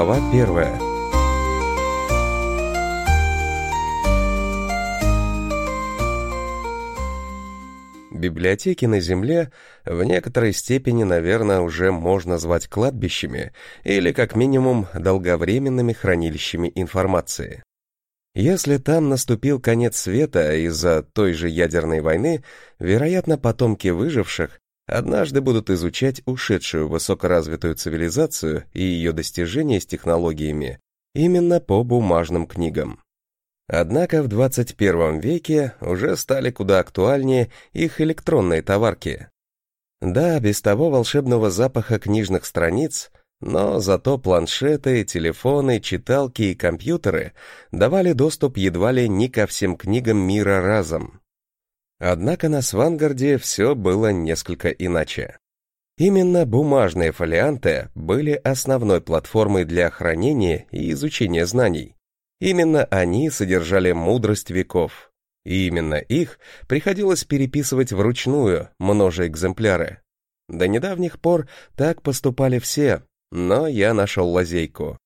Глава 1. Библиотеки на Земле в некоторой степени, наверное, уже можно звать кладбищами или, как минимум, долговременными хранилищами информации. Если там наступил конец света из-за той же ядерной войны, вероятно, потомки выживших однажды будут изучать ушедшую высокоразвитую цивилизацию и ее достижения с технологиями именно по бумажным книгам. Однако в 21 веке уже стали куда актуальнее их электронные товарки. Да, без того волшебного запаха книжных страниц, но зато планшеты, телефоны, читалки и компьютеры давали доступ едва ли не ко всем книгам мира разом. Однако на Свангарде все было несколько иначе. Именно бумажные фолианты были основной платформой для хранения и изучения знаний. Именно они содержали мудрость веков. И именно их приходилось переписывать вручную, множа экземпляры. До недавних пор так поступали все, но я нашел лазейку.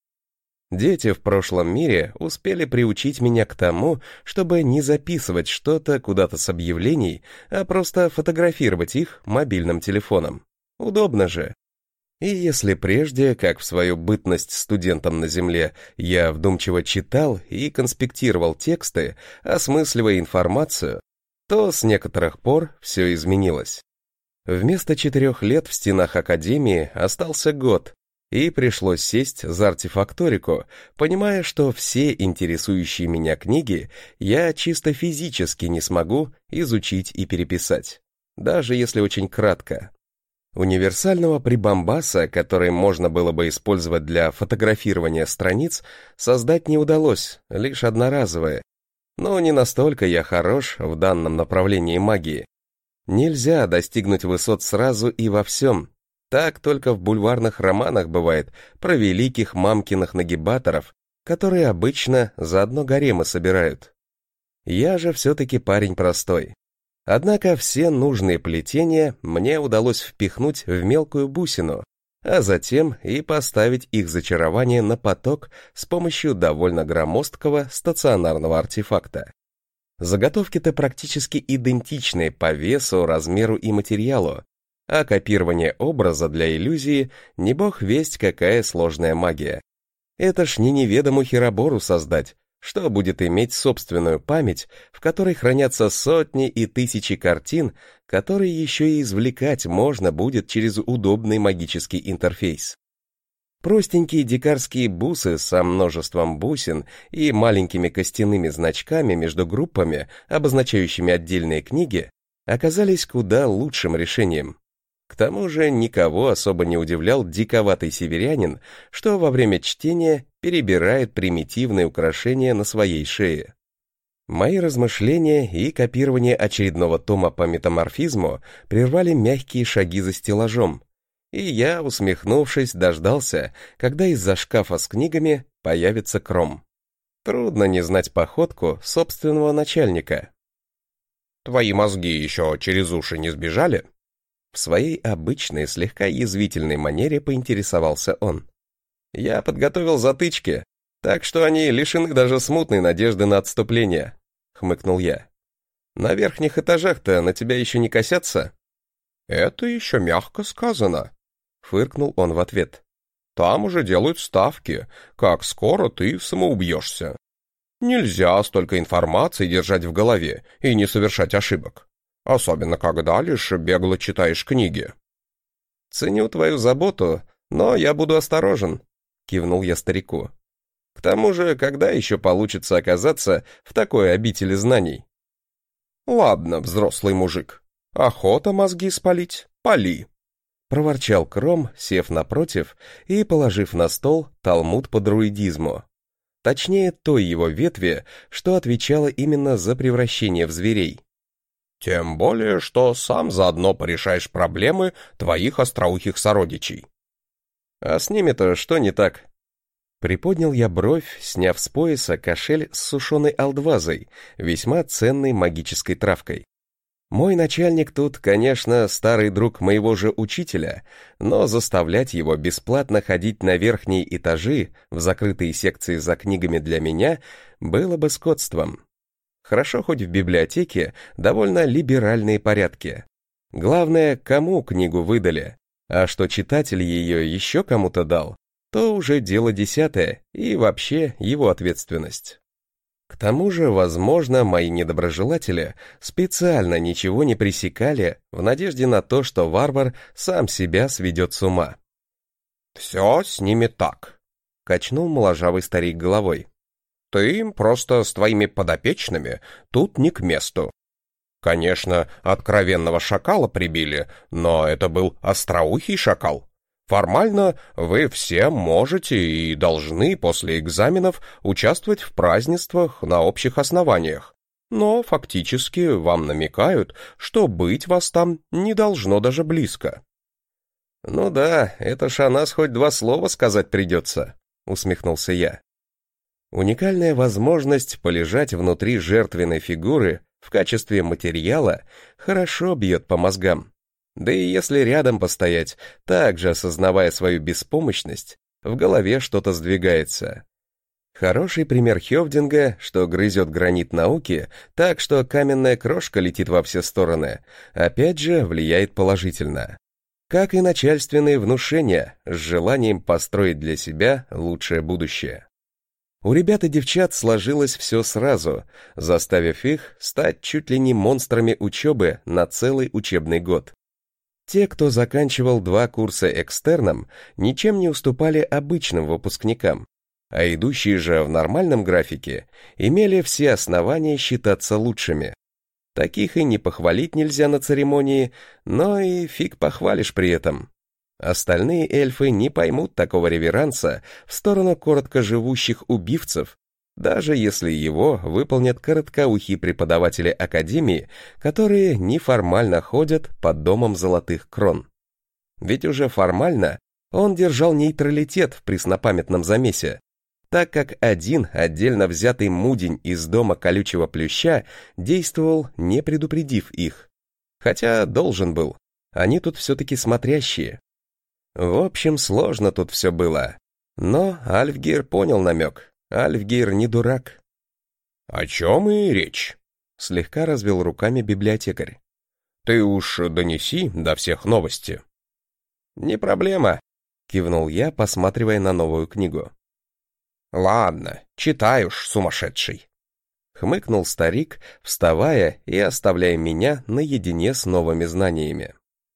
Дети в прошлом мире успели приучить меня к тому, чтобы не записывать что-то куда-то с объявлений, а просто фотографировать их мобильным телефоном. Удобно же. И если прежде, как в свою бытность студентом на Земле, я вдумчиво читал и конспектировал тексты, осмысливая информацию, то с некоторых пор все изменилось. Вместо 4 лет в стенах Академии остался год, и пришлось сесть за артефакторику, понимая, что все интересующие меня книги я чисто физически не смогу изучить и переписать, даже если очень кратко. Универсального прибамбаса, который можно было бы использовать для фотографирования страниц, создать не удалось, лишь одноразовое. Но не настолько я хорош в данном направлении магии. Нельзя достигнуть высот сразу и во всем. Так только в бульварных романах бывает про великих мамкиных нагибаторов, которые обычно заодно гаремы собирают. Я же все-таки парень простой. Однако все нужные плетения мне удалось впихнуть в мелкую бусину, а затем и поставить их зачарование на поток с помощью довольно громоздкого стационарного артефакта. Заготовки-то практически идентичны по весу, размеру и материалу, а копирование образа для иллюзии не бог весть какая сложная магия. Это ж не неведому херобору создать, что будет иметь собственную память, в которой хранятся сотни и тысячи картин, которые еще и извлекать можно будет через удобный магический интерфейс. Простенькие дикарские бусы со множеством бусин и маленькими костяными значками между группами, обозначающими отдельные книги, оказались куда лучшим решением. К тому же никого особо не удивлял диковатый северянин, что во время чтения перебирает примитивные украшения на своей шее. Мои размышления и копирование очередного тома по метаморфизму прервали мягкие шаги за стеллажом, и я, усмехнувшись, дождался, когда из-за шкафа с книгами появится Кром. Трудно не знать походку собственного начальника. «Твои мозги еще через уши не сбежали?» В своей обычной, слегка язвительной манере поинтересовался он. «Я подготовил затычки, так что они лишены даже смутной надежды на отступление», — хмыкнул я. «На верхних этажах-то на тебя еще не косятся?» «Это еще мягко сказано», — фыркнул он в ответ. «Там уже делают ставки, как скоро ты самоубьешься. Нельзя столько информации держать в голове и не совершать ошибок. Особенно, когда лишь бегло читаешь книги». «Ценю твою заботу, но я буду осторожен», — кивнул я старику. «К тому же, когда еще получится оказаться в такой обители знаний?» «Ладно, взрослый мужик, охота мозги спалить, пали», — проворчал Кром, сев напротив и положив на стол талмуд по друидизму. Точнее, той его ветви, что отвечала именно за превращение в зверей. «Тем более, что сам заодно порешаешь проблемы твоих остроухих сородичей». «А с ними-то что не так?» Приподнял я бровь, сняв с пояса кошель с сушеной алдвазой, весьма ценной магической травкой. Мой начальник тут, конечно, старый друг моего же учителя, но заставлять его бесплатно ходить на верхние этажи в закрытые секции за книгами для меня было бы скотством. Хорошо, хоть в библиотеке довольно либеральные порядки. Главное, кому книгу выдали, а что читатель ее еще кому-то дал, то уже дело десятое и вообще его ответственность. К тому же, возможно, мои недоброжелатели специально ничего не пресекали в надежде на то, что варвар сам себя сведет с ума. «Все с ними так», — качнул моложавый старик головой. «Ты им просто с твоими подопечными тут не к месту. Конечно, откровенного шакала прибили, но это был остроухий шакал. Формально вы все можете и должны после экзаменов участвовать в празднествах на общих основаниях, но фактически вам намекают, что быть вас там не должно даже близко». «Ну да, это ж о нас хоть два слова сказать придется», — усмехнулся я. Уникальная возможность полежать внутри жертвенной фигуры в качестве материала хорошо бьет по мозгам. Да и если рядом постоять, также осознавая свою беспомощность, в голове что-то сдвигается. Хороший пример Хёвдинга, что грызет гранит науки так, что каменная крошка летит во все стороны, опять же влияет положительно. Как и начальственные внушения с желанием построить для себя лучшее будущее. У ребят и девчат сложилось все сразу, заставив их стать чуть ли не монстрами учебы на целый учебный год. Те, кто заканчивал 2 курса экстерном, ничем не уступали обычным выпускникам, а идущие же в нормальном графике имели все основания считаться лучшими. Таких и не похвалить нельзя на церемонии, но и фиг похвалишь при этом. Остальные эльфы не поймут такого реверанса в сторону короткоживущих убивцев, даже если его выполнят короткоухие преподаватели академии, которые неформально ходят под домом золотых крон. Ведь уже формально он держал нейтралитет в преснопамятном замесе, так как один отдельно взятый мудень из дома колючего плюща действовал, не предупредив их. Хотя должен был, они тут все-таки смотрящие. В общем, сложно тут все было, но Альфгейр понял намек. Альфгейр не дурак. «О чем и речь?» — слегка развел руками библиотекарь. «Ты уж донеси до всех новости». «Не проблема», — кивнул я, посматривая на новую книгу. «Ладно, читай уж, сумасшедший», — хмыкнул старик, вставая и оставляя меня наедине с новыми знаниями.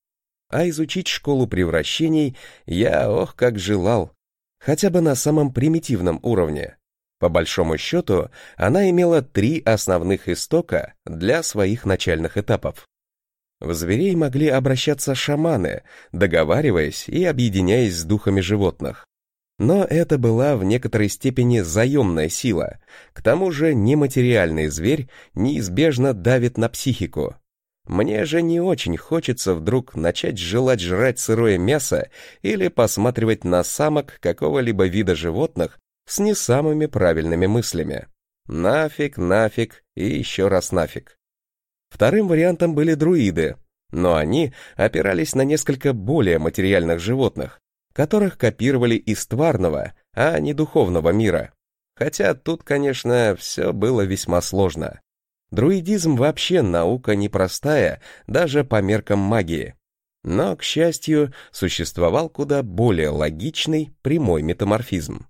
А изучить школу превращений я, ох, как желал, хотя бы на самом примитивном уровне. По большому счету, она имела 3 основных истока для своих начальных этапов. В зверей могли обращаться шаманы, договариваясь и объединяясь с духами животных. Но это была в некоторой степени заемная сила, к тому же нематериальный зверь неизбежно давит на психику. Мне же не очень хочется вдруг начать желать жрать сырое мясо или посматривать на самок какого-либо вида животных с не самыми правильными мыслями. Нафиг, нафиг и еще раз нафиг. Вторым вариантом были друиды, но они опирались на несколько более материальных животных, которых копировали из тварного, а не духовного мира. Хотя тут, конечно, все было весьма сложно. Друидизм вообще наука непростая, даже по меркам магии. Но, к счастью, существовал куда более логичный прямой метаморфизм.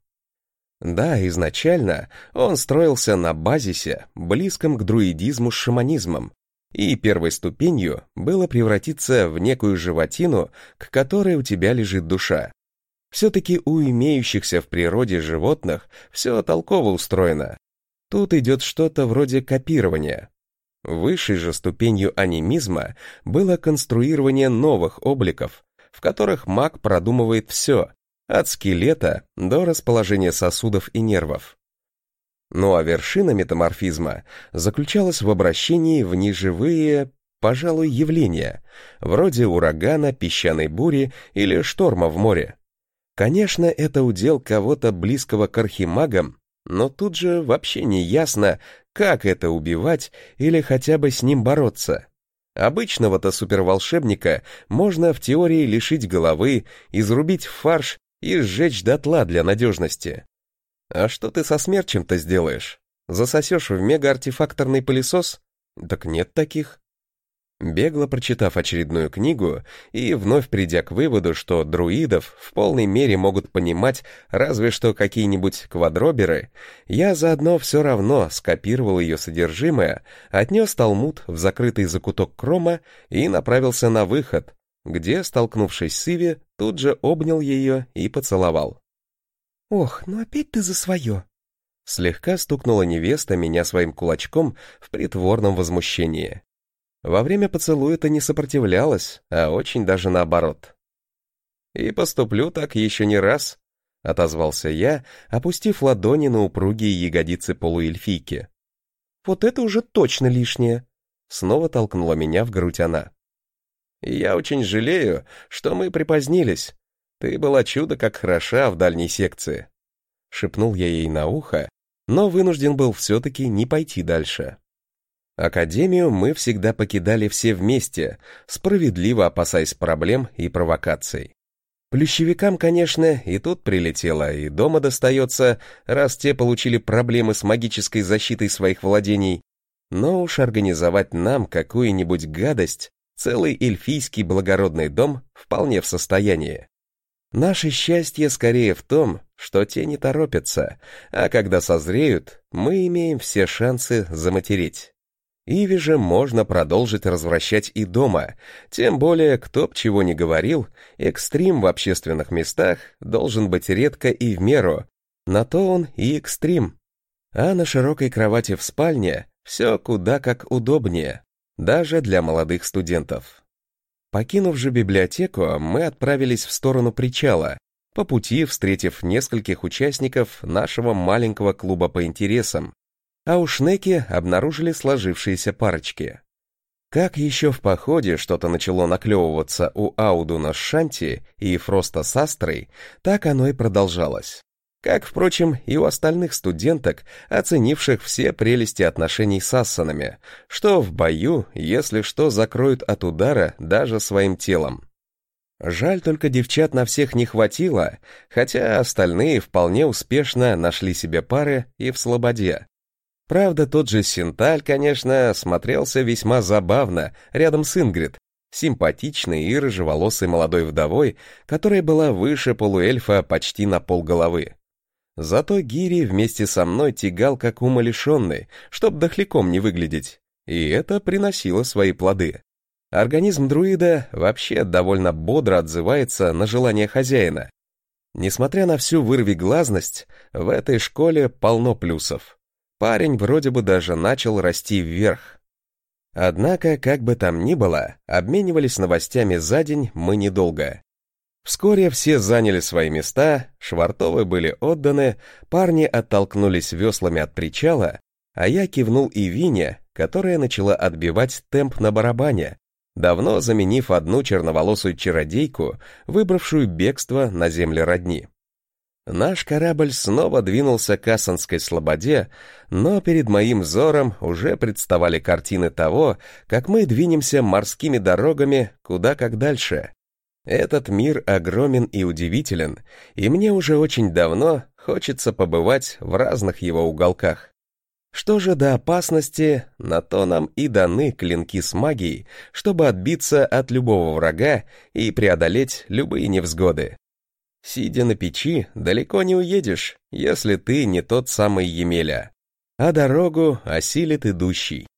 Да, изначально он строился на базисе, близком к друидизму с шаманизмом, и первой ступенью было превратиться в некую животину, к которой у тебя лежит душа. Все-таки у имеющихся в природе животных все толково устроено. Тут идет что-то вроде копирования. Высшей же ступенью анимизма было конструирование новых обликов, в которых маг продумывает все, от скелета до расположения сосудов и нервов. Ну а вершина метаморфизма заключалась в обращении в неживые, пожалуй, явления, вроде урагана, песчаной бури или шторма в море. Конечно, это удел кого-то близкого к архимагам, но тут же вообще не ясно, как это убивать или хотя бы с ним бороться. Обычного-то суперволшебника можно в теории лишить головы, изрубить в фарш и сжечь дотла для надежности. А что ты со смерчем-то сделаешь? Засосешь в мега-артефакторный пылесос? Так нет таких. Бегло прочитав очередную книгу и вновь придя к выводу, что друидов в полной мере могут понимать разве что какие-нибудь квадроберы, я заодно все равно скопировал ее содержимое, отнес талмуд в закрытый закуток Крома и направился на выход, где, столкнувшись с Иви, тут же обнял ее и поцеловал. «Ох, ну опять ты за свое!» Слегка стукнула невеста меня своим кулачком в притворном возмущении. Во время поцелуя-то не сопротивлялась, а очень даже наоборот. «И поступлю так еще не раз», — отозвался я, опустив ладони на упругие ягодицы полуэльфийки. «Вот это уже точно лишнее!» — снова толкнула меня в грудь она. «Я очень жалею, что мы припозднились. Ты была чудо как хороша в дальней секции», — шепнул я ей на ухо, но вынужден был все-таки не пойти дальше. Академию мы всегда покидали все вместе, справедливо опасаясь проблем и провокаций. Плющевикам, конечно, и тут прилетело, и дома достается, раз те получили проблемы с магической защитой своих владений, но уж организовать нам какую-нибудь гадость целый эльфийский благородный дом вполне в состоянии. Наше счастье скорее в том, что те не торопятся, а когда созреют, мы имеем все шансы заматерить. Иви же можно продолжить развращать и дома, тем более, кто б чего ни говорил, экстрим в общественных местах должен быть редко и в меру, на то он и экстрим. А на широкой кровати в спальне все куда как удобнее, даже для молодых студентов. Покинув же библиотеку, мы отправились в сторону причала, по пути встретив нескольких участников нашего маленького клуба по интересам, а у Шнеки обнаружили сложившиеся парочки. Как еще в походе что-то начало наклевываться у Аудуна с Шанти и Фроста с Астрой, так оно и продолжалось. Как, впрочем, и у остальных студенток, оценивших все прелести отношений с ассанами, что в бою, если что, закроют от удара даже своим телом. Жаль, только девчат на всех не хватило, хотя остальные вполне успешно нашли себе пары и в слободе. Правда, тот же Синталь, конечно, смотрелся весьма забавно рядом с Ингрид, симпатичной и рыжеволосой молодой вдовой, которая была выше полуэльфа почти на полголовы. Зато Гири вместе со мной тягал как умалишенный, чтоб дохляком не выглядеть, и это приносило свои плоды. Организм друида вообще довольно бодро отзывается на желание хозяина. Несмотря на всю вырвиглазность, в этой школе полно плюсов. Парень вроде бы даже начал расти вверх. Однако, как бы там ни было, обменивались новостями за день мы недолго. Вскоре все заняли свои места, швартовы были отданы, парни оттолкнулись веслами от причала, а я кивнул Ивине, которая начала отбивать темп на барабане, давно заменив одну черноволосую чародейку, выбравшую бегство на земле родни. Наш корабль снова двинулся к Ассанской слободе, но перед моим взором уже представали картины того, как мы двинемся морскими дорогами куда как дальше. Этот мир огромен и удивителен, и мне уже очень давно хочется побывать в разных его уголках. Что же до опасности, на то нам и даны клинки с магией, чтобы отбиться от любого врага и преодолеть любые невзгоды. Сидя на печи, далеко не уедешь, если ты не тот самый Емеля, а дорогу осилит идущий.